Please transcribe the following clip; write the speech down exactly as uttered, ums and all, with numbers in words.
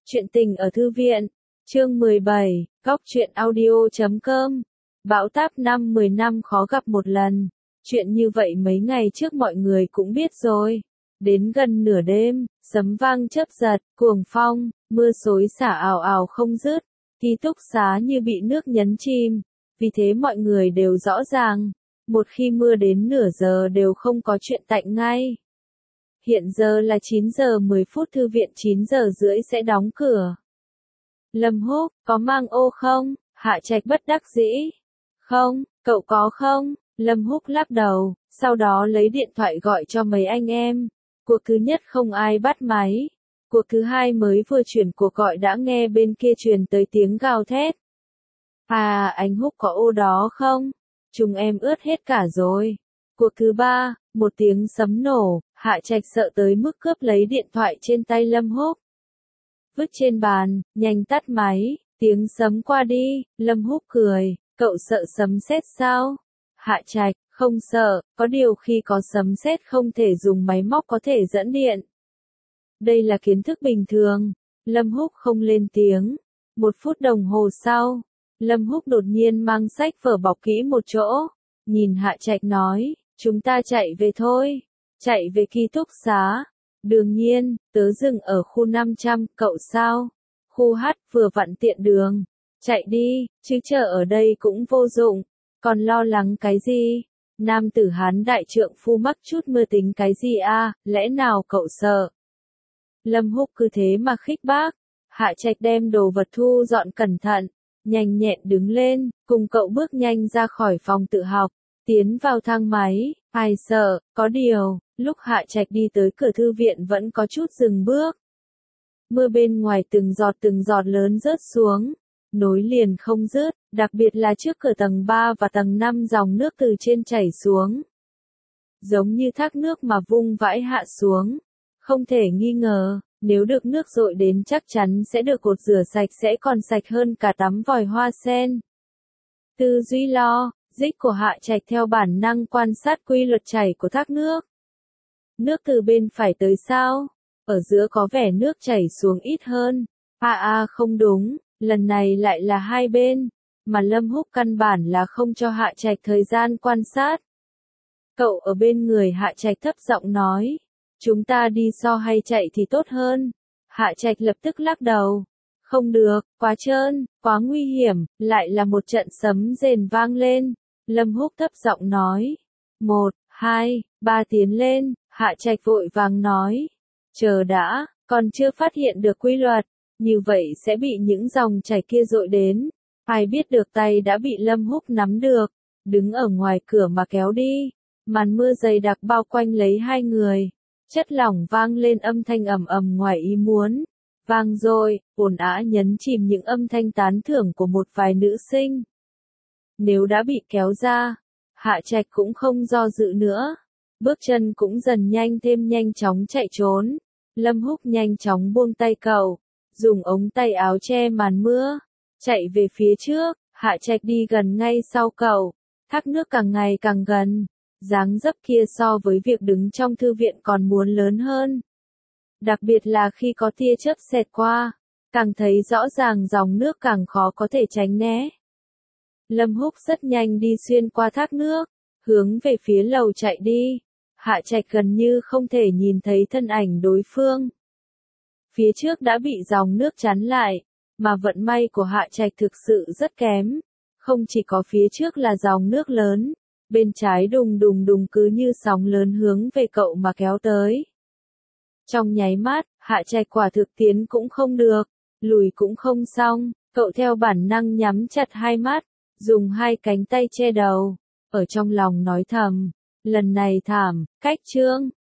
Chuyện tình ở thư viện, chương mười bảy, góc truyện audio chấm com. Bão táp năm mười năm khó gặp một lần. Chuyện như vậy mấy ngày trước mọi người cũng biết rồi. Đến gần nửa đêm, sấm vang chớp giật, cuồng phong, mưa xối xả ào ào không dứt. Ký túc xá như bị nước nhấn chìm. Vì thế mọi người đều rõ ràng, một khi mưa đến nửa giờ đều không có chuyện tạnh ngay. Hiện giờ là chín giờ mười phút, thư viện chín giờ rưỡi sẽ đóng cửa. Lâm Húc, có mang ô không? Hạ Trạch bất đắc dĩ. Không, cậu có không? Lâm Húc lắc đầu, sau đó lấy điện thoại gọi cho mấy anh em. Cuộc thứ nhất không ai bắt máy. Cuộc thứ hai mới vừa chuyển cuộc gọi đã nghe bên kia truyền tới tiếng gào thét. À, anh Húc có ô đó không? Chúng em ướt hết cả rồi. Cuộc thứ ba, một tiếng sấm nổ, Hạ Trạch sợ tới mức cướp lấy điện thoại trên tay Lâm Húc. Vứt trên bàn, nhanh tắt máy, tiếng sấm qua đi, Lâm Húc cười, cậu sợ sấm sét sao? Hạ Trạch, không sợ, có điều khi có sấm sét không thể dùng máy móc có thể dẫn điện. Đây là kiến thức bình thường, Lâm Húc không lên tiếng. Một phút đồng hồ sau, Lâm Húc đột nhiên mang sách vở bọc kỹ một chỗ, nhìn Hạ Trạch nói, chúng ta chạy về thôi, chạy về ký túc xá. Đương nhiên, tớ dừng ở khu năm trăm, cậu sao? Khu H vừa vặn tiện đường. Chạy đi, chứ chờ ở đây cũng vô dụng. Còn lo lắng cái gì? Nam tử Hán đại trượng phu mắc chút mưa tính cái gì a? Lẽ nào cậu sợ? Lâm Húc cứ thế mà khích bác. Hạ Trạch đem đồ vật thu dọn cẩn thận, nhanh nhẹn đứng lên, cùng cậu bước nhanh ra khỏi phòng tự học, tiến vào thang máy. Ai sợ, có điều, lúc Hạ Trạch đi tới cửa thư viện vẫn có chút dừng bước. Mưa bên ngoài từng giọt từng giọt lớn rớt xuống, nối liền không dứt, đặc biệt là trước cửa tầng ba và tầng năm dòng nước từ trên chảy xuống. Giống như thác nước mà vung vãi hạ xuống. Không thể nghi ngờ, nếu được nước dội đến chắc chắn sẽ được cột rửa sạch, sẽ còn sạch hơn cả tắm vòi hoa sen. Tư duy lo, dích của Hạ Trạch theo bản năng quan sát quy luật chảy của thác nước. Nước từ bên phải tới sao? Ở giữa có vẻ nước chảy xuống ít hơn. À à không đúng, lần này lại là hai bên, mà Lâm Húc căn bản là không cho Hạ Trạch thời gian quan sát. Cậu ở bên người Hạ Trạch thấp giọng nói, chúng ta đi so hay chạy thì tốt hơn. Hạ Trạch lập tức lắc đầu. Không được, quá trơn, quá nguy hiểm, lại là một trận sấm rền vang lên. Lâm Húc thấp giọng nói. Một, hai, ba tiến lên, Hạ Trạch vội vàng nói. Chờ đã, còn chưa phát hiện được quy luật, như vậy sẽ bị những dòng chảy kia dội đến. Ai biết được tay đã bị Lâm Húc nắm được, đứng ở ngoài cửa mà kéo đi. Màn mưa dày đặc bao quanh lấy hai người. Chất lỏng vang lên âm thanh ầm ầm ngoài ý muốn. Vang rồi, ồn ào nhấn chìm những âm thanh tán thưởng của một vài nữ sinh. Nếu đã bị kéo ra, Hạ Trạch cũng không do dự nữa. Bước chân cũng dần nhanh thêm nhanh chóng chạy trốn. Lâm Húc nhanh chóng buông tay cậu, dùng ống tay áo che màn mưa, chạy về phía trước. Hạ Trạch đi gần ngay sau cậu, thác nước càng ngày càng gần. Dáng dấp kia so với việc đứng trong thư viện còn muốn lớn hơn. Đặc biệt là khi có tia chớp xẹt qua, càng thấy rõ ràng dòng nước càng khó có thể tránh né. Lâm Húc rất nhanh đi xuyên qua thác nước, hướng về phía lầu chạy đi. Hạ Trạch gần như không thể nhìn thấy thân ảnh đối phương. Phía trước đã bị dòng nước chắn lại, mà vận may của Hạ Trạch thực sự rất kém. Không chỉ có phía trước là dòng nước lớn, bên trái đùng đùng đùng cứ như sóng lớn hướng về cậu mà kéo tới. Trong nháy mắt, Hạ Trạch quả thực tiến cũng không được, lùi cũng không xong, cậu theo bản năng nhắm chặt hai mắt, dùng hai cánh tay che đầu, ở trong lòng nói thầm, lần này thảm, cách chương,